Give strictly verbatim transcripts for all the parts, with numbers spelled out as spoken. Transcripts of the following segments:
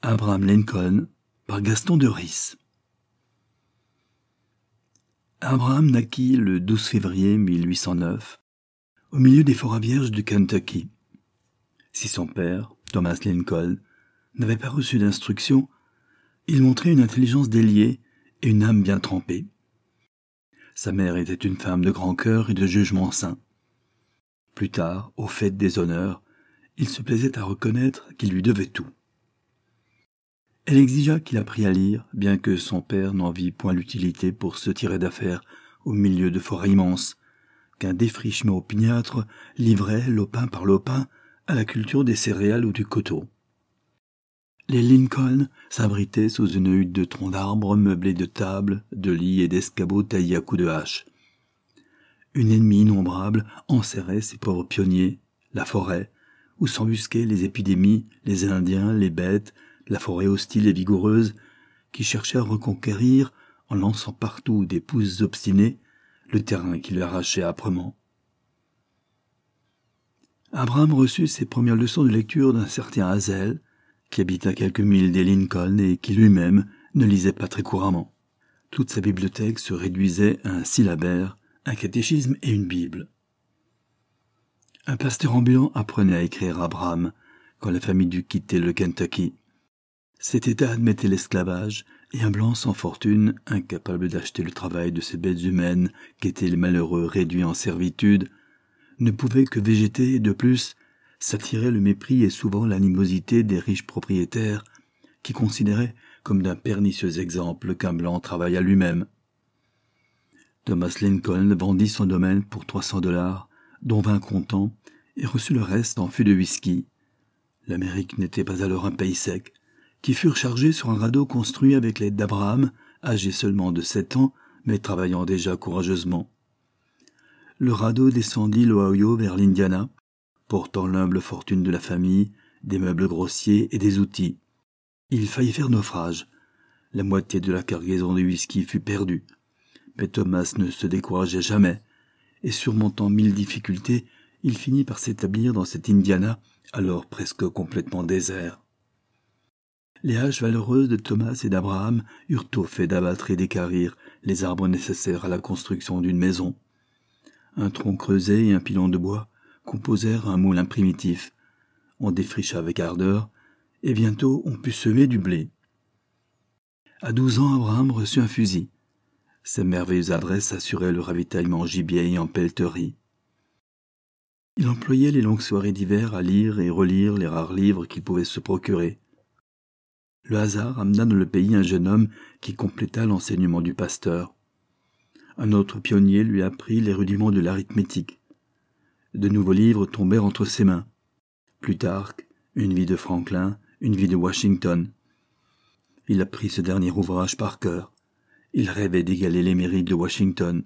Abraham Lincoln par Gaston de Ris. Abraham naquit le douze février mille huit cent neuf au milieu des forêts vierges du Kentucky. Si son père, Thomas Lincoln, n'avait pas reçu d'instruction, il montrait une intelligence déliée et une âme bien trempée. Sa mère était une femme de grand cœur et de jugement sain. Plus tard, au fait des honneurs, il se plaisait à reconnaître qu'il lui devait tout. Elle exigea qu'il apprit à lire, bien que son père n'en vit point l'utilité pour se tirer d'affaire au milieu de forêts immenses, qu'un défrichement opiniâtre livrait, lopin par lopin, à la culture des céréales ou du coteau. Les Lincoln s'abritaient sous une hutte de troncs d'arbres meublée de tables, de lits et d'escabeaux taillés à coups de hache. Une ennemie innombrable enserrait ces pauvres pionniers, la forêt, où s'embusquaient les épidémies, les Indiens, les bêtes, la forêt hostile et vigoureuse, qui cherchait à reconquérir, en lançant partout des pousses obstinées, le terrain qui lui arrachait âprement. Abraham reçut ses premières leçons de lecture d'un certain Hazel, qui habite à quelques milles des Lincoln et qui lui-même ne lisait pas très couramment. Toute sa bibliothèque se réduisait à un syllabaire, un catéchisme et une Bible. Un pasteur ambulant apprenait à écrire à Abraham quand la famille dut quitter le Kentucky. Cet État admettait l'esclavage, et un blanc sans fortune, incapable d'acheter le travail de ces bêtes humaines qu'étaient les malheureux réduits en servitude, ne pouvait que végéter et de plus s'attirer le mépris et souvent l'animosité des riches propriétaires qui considéraient comme d'un pernicieux exemple qu'un blanc travaillât lui-même. Thomas Lincoln vendit son domaine pour trois cents dollars, dont vingt comptants, et reçut le reste en fût de whisky. L'Amérique n'était pas alors un pays sec, qui furent chargés sur un radeau construit avec l'aide d'Abraham, âgé seulement de sept ans, mais travaillant déjà courageusement. Le radeau descendit l'Ohio vers l'Indiana, portant l'humble fortune de la famille, des meubles grossiers et des outils. Il faillit faire naufrage. La moitié de la cargaison de whisky fut perdue. Mais Thomas ne se décourageait jamais, et surmontant mille difficultés, il finit par s'établir dans cet Indiana, alors presque complètement désert. Les haches valeureuses de Thomas et d'Abraham eurent tôt fait d'abattre et d'équarrir les arbres nécessaires à la construction d'une maison. Un tronc creusé et un pilon de bois composèrent un moulin primitif. On défricha avec ardeur, et bientôt on put semer du blé. À douze ans, Abraham reçut un fusil. Sa merveilleuse adresse assurait le ravitaillement en gibier et en pelleterie. Il employait les longues soirées d'hiver à lire et relire les rares livres qu'il pouvait se procurer. Le hasard amena dans le pays un jeune homme qui compléta l'enseignement du pasteur. Un autre pionnier lui apprit les rudiments de l'arithmétique. De nouveaux livres tombèrent entre ses mains. Plutarque, une vie de Franklin, une vie de Washington. Il apprit ce dernier ouvrage par cœur. Il rêvait d'égaler les mérites de Washington.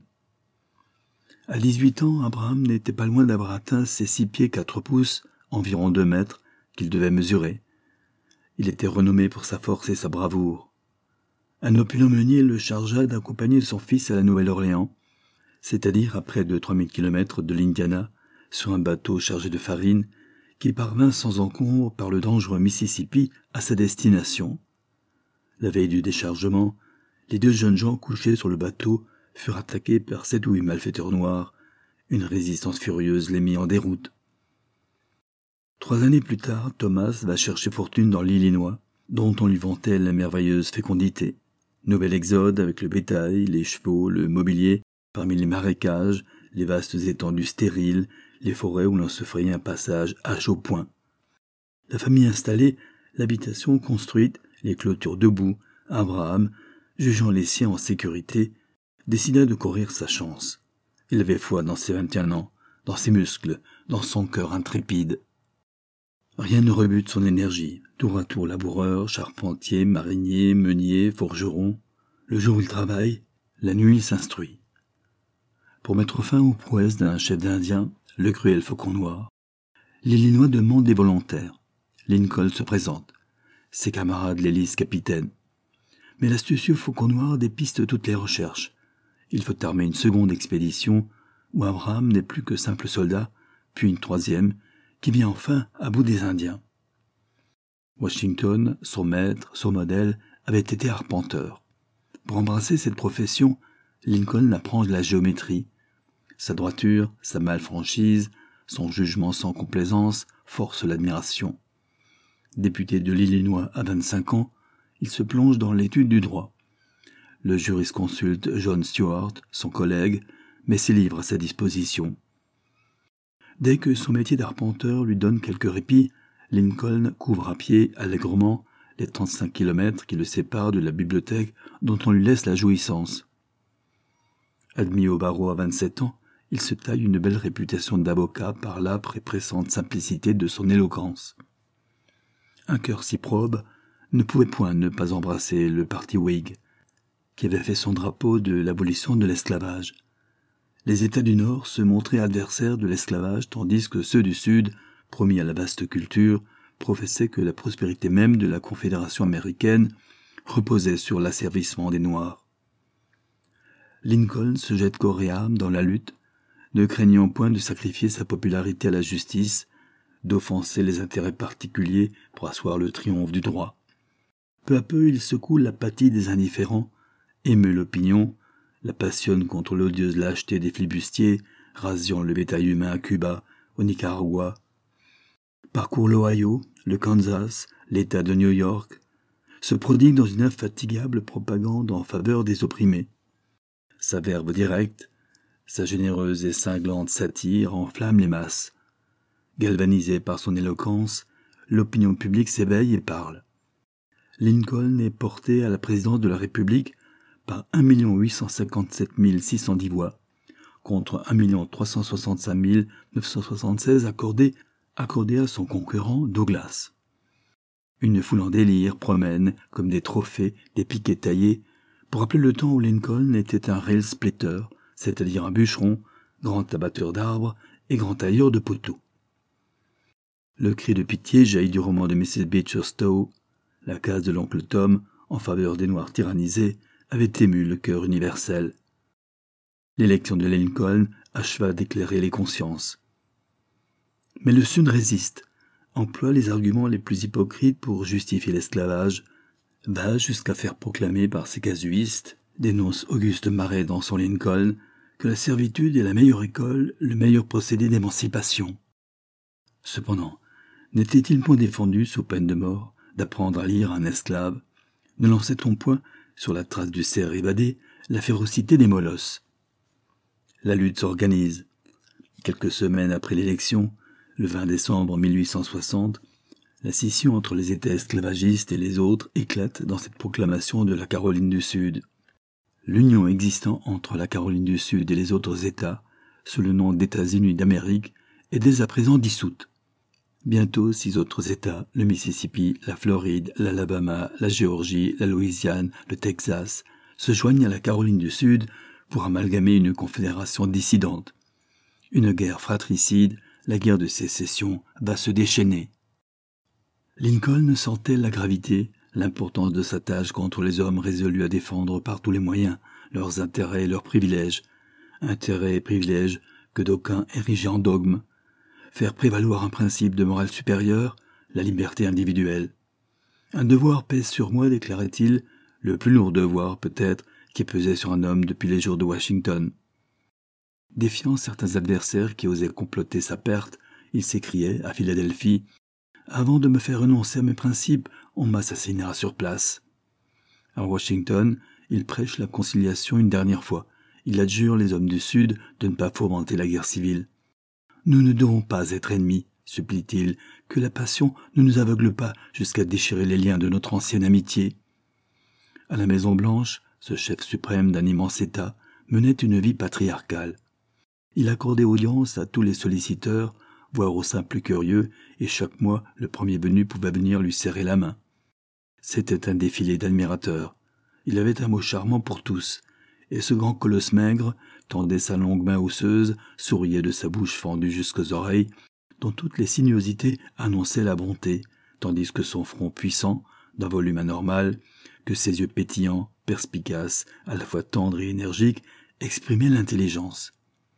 À dix-huit ans, Abraham n'était pas loin d'avoir atteint ses six pieds quatre pouces, environ deux mètres, qu'il devait mesurer. Il était renommé pour sa force et sa bravoure. Un opulent meunier le chargea d'accompagner son fils à la Nouvelle-Orléans, c'est-à-dire à près de trois mille kilomètres de l'Indiana, sur un bateau chargé de farine, qui parvint sans encombre par le dangereux Mississippi à sa destination. La veille du déchargement, les deux jeunes gens couchés sur le bateau furent attaqués par sept ou huit malfaiteurs noirs. Une résistance furieuse les mit en déroute. Trois années plus tard, Thomas va chercher fortune dans l'Illinois, dont on lui vantait la merveilleuse fécondité. Nouvel exode avec le bétail, les chevaux, le mobilier, parmi les marécages, les vastes étendues stériles, les forêts où l'on se frayait un passage à chaud point. La famille installée, l'habitation construite, les clôtures debout, Abraham, jugeant les siens en sécurité, décida de courir sa chance. Il avait foi dans ses vingt et un ans, dans ses muscles, dans son cœur intrépide. Rien ne rebute son énergie, tour à tour laboureur, charpentier, marinier, meunier, forgeron. Le jour il travaille, la nuit il s'instruit. Pour mettre fin aux prouesses d'un chef d'Indien, le cruel Faucon Noir, l'Illinois demande des volontaires. Lincoln se présente. Ses camarades l'élisent capitaine. Mais l'astucieux Faucon Noir dépiste toutes les recherches. Il faut armer une seconde expédition, où Abraham n'est plus que simple soldat, puis une troisième, qui vient enfin à bout des Indiens. Washington, son maître, son modèle, avait été arpenteur. Pour embrasser cette profession, Lincoln apprend la géométrie. Sa droiture, sa malfranchise, son jugement sans complaisance forcent l'admiration. Député de l'Illinois à vingt-cinq ans, il se plonge dans l'étude du droit. Le jurisconsulte John Stuart, son collègue, met ses livres à sa disposition. Dès que son métier d'arpenteur lui donne quelques répits, Lincoln couvre à pied, allègrement, les trente-cinq kilomètres qui le séparent de la bibliothèque dont on lui laisse la jouissance. Admis au barreau à vingt-sept ans, il se taille une belle réputation d'avocat par l'âpre et pressante simplicité de son éloquence. Un cœur si probe ne pouvait point ne pas embrasser le parti Whig, qui avait fait son drapeau de l'abolition de l'esclavage. Les États du Nord se montraient adversaires de l'esclavage, tandis que ceux du Sud, promis à la vaste culture, professaient que la prospérité même de la Confédération américaine reposait sur l'asservissement des Noirs. Lincoln se jette corps et âme dans la lutte, ne craignant point de sacrifier sa popularité à la justice, d'offenser les intérêts particuliers pour asseoir le triomphe du droit. Peu à peu, il secoue l'apathie des indifférents, émeut l'opinion, la passionne contre l'odieuse lâcheté des flibustiers, rasiant le bétail humain à Cuba, au Nicaragua, parcourt l'Ohio, le Kansas, l'État de New York, se prodigue dans une infatigable propagande en faveur des opprimés. Sa verve directe, sa généreuse et cinglante satire enflamme les masses. Galvanisé par son éloquence, l'opinion publique s'éveille et parle. Lincoln est porté à la présidence de la République par un million huit cent cinquante-sept mille six cent dix voix, contre un million trois cent soixante-cinq mille neuf cent soixante-seize accordées, accordées à son concurrent Douglas. Une foule en délire promène, comme des trophées, des piquets taillés, pour rappeler le temps où Lincoln était un rail splitter, c'est-à-dire un bûcheron, grand abatteur d'arbres et grand tailleur de poteaux. Le cri de pitié jaillit du roman de missus Beecher Stowe. La case de l'oncle Tom, en faveur des Noirs tyrannisés, avait ému le cœur universel. L'élection de Lincoln acheva d'éclairer les consciences. Mais le Sud résiste, emploie les arguments les plus hypocrites pour justifier l'esclavage, va jusqu'à faire proclamer par ses casuistes, dénonce Auguste Marais dans son Lincoln, que la servitude est la meilleure école, le meilleur procédé d'émancipation. Cependant, n'était-il point défendu, sous peine de mort, d'apprendre à lire un esclave? Ne lançait-on point, sur la trace du cerf évadé, la férocité des molosses? La lutte s'organise. Quelques semaines après l'élection, le vingt décembre mille huit cent soixante, la scission entre les États esclavagistes et les autres éclate dans cette proclamation de la Caroline du Sud. L'union existant entre la Caroline du Sud et les autres États, sous le nom d'États-Unis d'Amérique, est dès à présent dissoute. Bientôt six autres États, le Mississippi, la Floride, l'Alabama, la Géorgie, la Louisiane, le Texas, se joignent à la Caroline du Sud pour amalgamer une confédération dissidente. Une guerre fratricide, la guerre de sécession, va se déchaîner. Lincoln sentait la gravité, l'importance de sa tâche contre les hommes résolus à défendre par tous les moyens leurs intérêts et leurs privilèges, intérêts et privilèges que d'aucuns érigeaient en dogme, faire prévaloir un principe de morale supérieure, la liberté individuelle. Un devoir pèse sur moi, déclarait-il, le plus lourd devoir, peut-être, qui pesait sur un homme depuis les jours de Washington. Défiant certains adversaires qui osaient comploter sa perte, il s'écriait, à Philadelphie, « Avant de me faire renoncer à mes principes, on m'assassinera sur place. » À Washington, il prêche la conciliation une dernière fois. Il adjure les hommes du Sud de ne pas fomenter la guerre civile. « Nous ne devons pas être ennemis, supplie-t-il, que la passion ne nous aveugle pas jusqu'à déchirer les liens de notre ancienne amitié. » À la Maison-Blanche, ce chef suprême d'un immense État menait une vie patriarcale. Il accordait audience à tous les solliciteurs, voire aux simples curieux, et chaque mois, le premier venu pouvait venir lui serrer la main. C'était un défilé d'admirateurs. Il avait un mot charmant pour tous, et ce grand colosse maigre tendait sa longue main osseuse, souriait de sa bouche fendue jusqu'aux oreilles, dont toutes les sinuosités annonçaient la bonté, tandis que son front puissant, d'un volume anormal, que ses yeux pétillants, perspicaces, à la fois tendres et énergiques, exprimaient l'intelligence.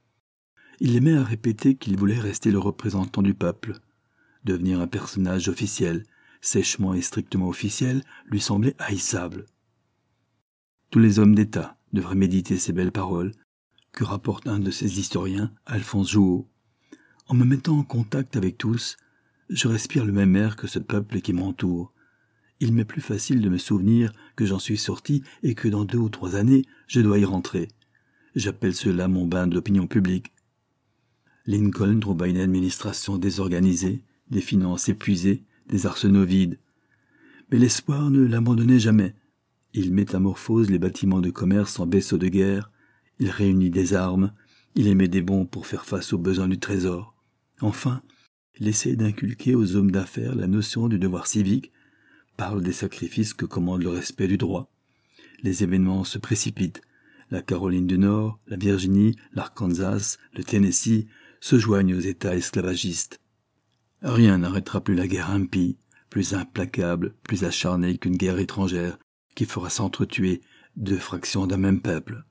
Il aimait à répéter qu'il voulait rester le représentant du peuple, devenir un personnage officiel, sèchement et strictement officielle, lui semblait haïssable. Tous les hommes d'État devraient méditer ces belles paroles, que rapporte un de ses historiens, Alphonse Jouot. En me mettant en contact avec tous, je respire le même air que ce peuple qui m'entoure. Il m'est plus facile de me souvenir que j'en suis sorti et que dans deux ou trois années, je dois y rentrer. J'appelle cela mon bain de l'opinion publique. Lincoln trouva une administration désorganisée, des finances épuisées, des arsenaux vides. Mais l'espoir ne l'abandonnait jamais. Il métamorphose les bâtiments de commerce en vaisseaux de guerre, il réunit des armes, il émet des bons pour faire face aux besoins du trésor. Enfin, il essaie d'inculquer aux hommes d'affaires la notion du devoir civique, parle des sacrifices que commande le respect du droit. Les événements se précipitent. La Caroline du Nord, la Virginie, l'Arkansas, le Tennessee se joignent aux États esclavagistes. Rien n'arrêtera plus la guerre impie, plus implacable, plus acharnée qu'une guerre étrangère, qui fera s'entretuer deux fractions d'un même peuple.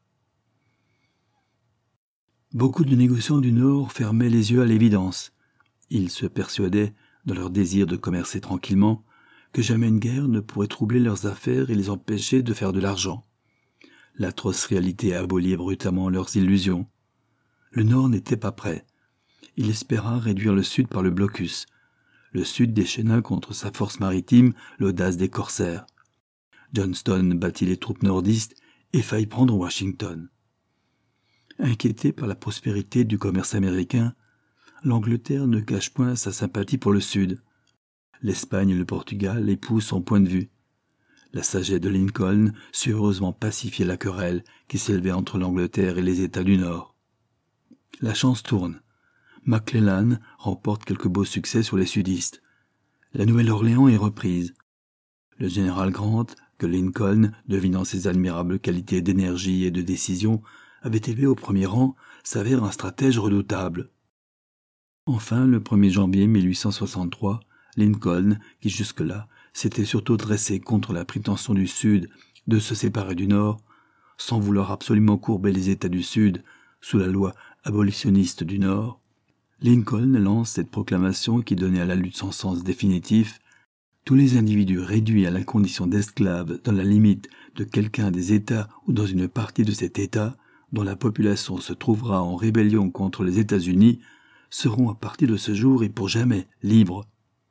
Beaucoup de négociants du Nord fermaient les yeux à l'évidence. Ils se persuadaient, dans leur désir de commercer tranquillement, que jamais une guerre ne pourrait troubler leurs affaires et les empêcher de faire de l'argent. L'atroce réalité aboliait brutalement leurs illusions. Le Nord n'était pas prêt. Il espéra réduire le Sud par le blocus. Le Sud déchaîna contre sa force maritime l'audace des corsaires. Johnston battit les troupes nordistes et faillit prendre Washington. Inquiété par la prospérité du commerce américain, l'Angleterre ne cache point sa sympathie pour le Sud. L'Espagne et le Portugal épousent son point de vue. La sagesse de Lincoln sut heureusement pacifier la querelle qui s'élevait entre l'Angleterre et les États du Nord. La chance tourne. McClellan remporte quelques beaux succès sur les sudistes. La Nouvelle-Orléans est reprise. Le général Grant, que Lincoln, devinant ses admirables qualités d'énergie et de décision, avait élevé au premier rang, s'avère un stratège redoutable. Enfin, le premier janvier mille huit cent soixante-trois, Lincoln, qui jusque-là s'était surtout dressé contre la prétention du Sud de se séparer du Nord, sans vouloir absolument courber les États du Sud sous la loi abolitionniste du Nord, Lincoln lance cette proclamation qui donnait à la lutte son sens définitif: tous les individus réduits à la condition d'esclaves dans la limite de quelqu'un des États ou dans une partie de cet État, dont la population se trouvera en rébellion contre les États-Unis, seront à partir de ce jour et pour jamais libres.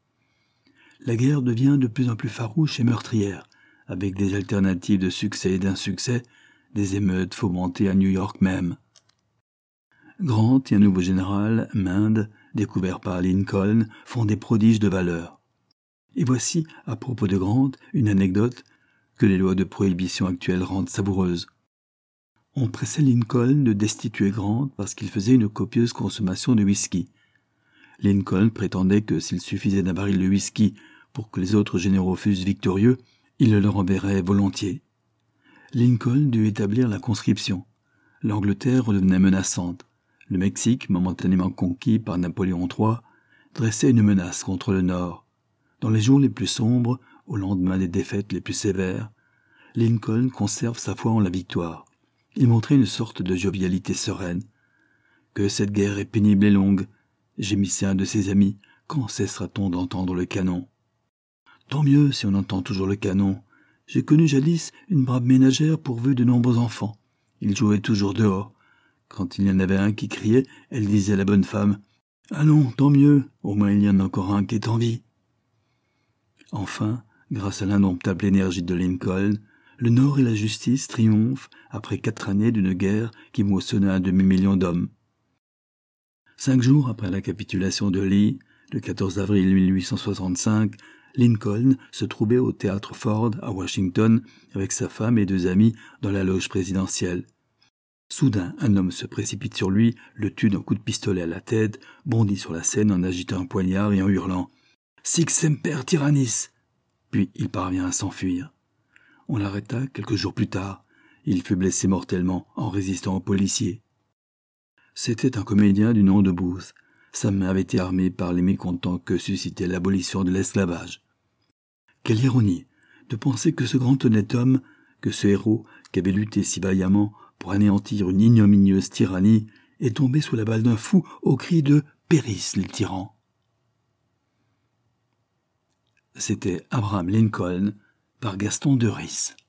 La guerre devient de plus en plus farouche et meurtrière, avec des alternatives de succès et d'insuccès, des émeutes fomentées à New York même. Grant et un nouveau général, Meade, découvert par Lincoln, font des prodiges de valeur. Et voici, à propos de Grant, une anecdote que les lois de prohibition actuelles rendent savoureuse. On pressait Lincoln de destituer Grant parce qu'il faisait une copieuse consommation de whisky. Lincoln prétendait que s'il suffisait d'un baril de whisky pour que les autres généraux fussent victorieux, il le leur enverrait volontiers. Lincoln dut établir la conscription. L'Angleterre redevenait menaçante. Le Mexique, momentanément conquis par Napoléon trois, dressait une menace contre le Nord. Dans les jours les plus sombres, au lendemain des défaites les plus sévères, Lincoln conserve sa foi en la victoire. Il montrait une sorte de jovialité sereine. « Que cette guerre est pénible et longue !» gémissait un de ses amis. « Quand cessera-t-on d'entendre le canon ?»« Tant mieux si on entend toujours le canon. J'ai connu jadis une brave ménagère pourvue de nombreux enfants. Ils jouaient toujours dehors. Quand il y en avait un qui criait, elle disait à la bonne femme « Allons, tant mieux, au moins il y en a encore un qui est en vie. » Enfin, grâce à l'indomptable énergie de Lincoln, le Nord et la justice triomphent après quatre années d'une guerre qui moissonna un demi-million d'hommes. Cinq jours après la capitulation de Lee, le quatorze avril mille huit cent soixante-cinq, Lincoln se trouvait au théâtre Ford à Washington avec sa femme et deux amis dans la loge présidentielle. Soudain, un homme se précipite sur lui, le tue d'un coup de pistolet à la tête, bondit sur la scène en agitant un poignard et en hurlant « Sic semper tyrannis !» Puis il parvient à s'enfuir. On l'arrêta quelques jours plus tard. Il fut blessé mortellement en résistant aux policiers. C'était un comédien du nom de Booth. Sa main avait été armée par les mécontents que suscitait l'abolition de l'esclavage. Quelle ironie de penser que ce grand honnête homme, que ce héros qui avait lutté si vaillamment pour anéantir une ignominieuse tyrannie, est tombé sous la balle d'un fou au cri de « Périssent les tyrans !» c'était Abraham Lincoln par Gaston de Ris.